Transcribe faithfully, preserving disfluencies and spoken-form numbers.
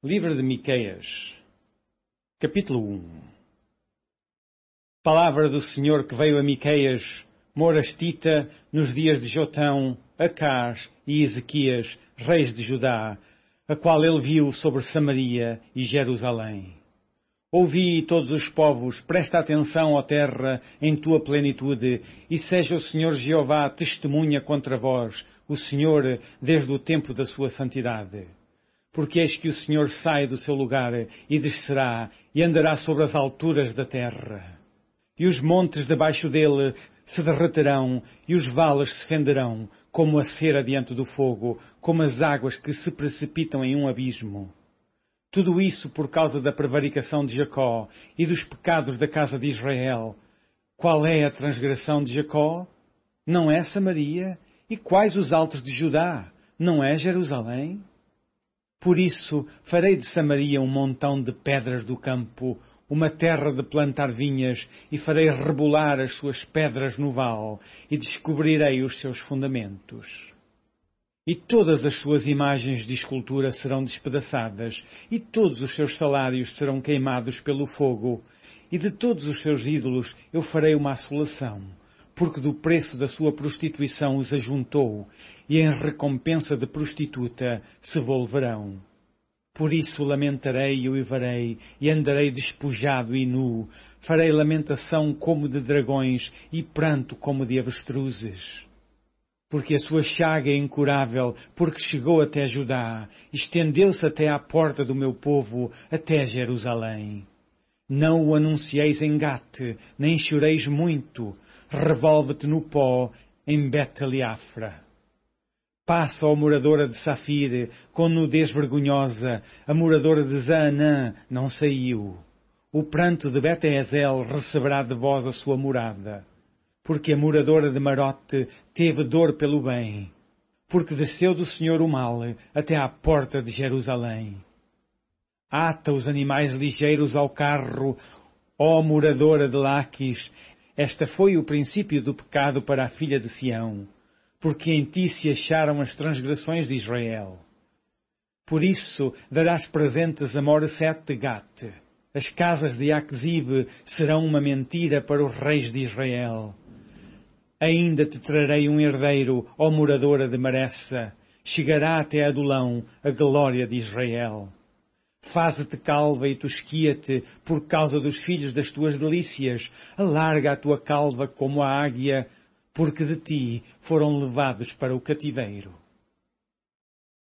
Livro de Miqueias, capítulo um. Palavra do Senhor que veio a Miqueias, morastita, nos dias de Jotão, Acás e Ezequias, reis de Judá, a qual ele viu sobre Samaria e Jerusalém. Ouvi, todos os povos, presta atenção, ó terra, em tua plenitude, e seja o Senhor Jeová testemunha contra vós, o Senhor, desde o tempo da sua santidade. Porque eis que o Senhor sai do seu lugar e descerá, e andará sobre as alturas da terra. E os montes debaixo dele se derreterão, e os vales se fenderão, como a cera diante do fogo, como as águas que se precipitam em um abismo. Tudo isso por causa da prevaricação de Jacó e dos pecados da casa de Israel. Qual é a transgressão de Jacó? Não é Samaria? E quais os altos de Judá? Não é Jerusalém? Por isso farei de Samaria um montão de pedras do campo, uma terra de plantar vinhas, e farei rebolar as suas pedras no vale, e descobrirei os seus fundamentos. E todas as suas imagens de escultura serão despedaçadas, e todos os seus salários serão queimados pelo fogo, e de todos os seus ídolos eu farei uma assolação, porque do preço da sua prostituição os ajuntou, e em recompensa de prostituta se volverão. Por isso lamentarei e uivarei, e andarei despojado e nu, farei lamentação como de dragões, e pranto como de avestruzes. Porque a sua chaga é incurável, porque chegou até Judá, estendeu-se até à porta do meu povo, até Jerusalém. Não o anuncieis em Gate, nem choreis muito, revolve-te no pó, em Bet-Leafra. Passa, ó moradora de Safir, com nudez vergonhosa, a moradora de Zaanã não saiu. O pranto de Bet-Ezel receberá de vós a sua morada. Porque a moradora de Marote teve dor pelo bem, porque desceu do Senhor o mal até à porta de Jerusalém. Ata os animais ligeiros ao carro, ó moradora de Laquis, esta foi o princípio do pecado para a filha de Sião, porque em ti se acharam as transgressões de Israel. Por isso darás presentes a Moreset de Gate. As casas de Aquzib serão uma mentira para os reis de Israel. Ainda te trarei um herdeiro, ó moradora de Maressa, chegará até Adulão a glória de Israel. Faze-te calva e tosquia-te por causa dos filhos das tuas delícias, alarga a tua calva como a águia, porque de ti foram levados para o cativeiro.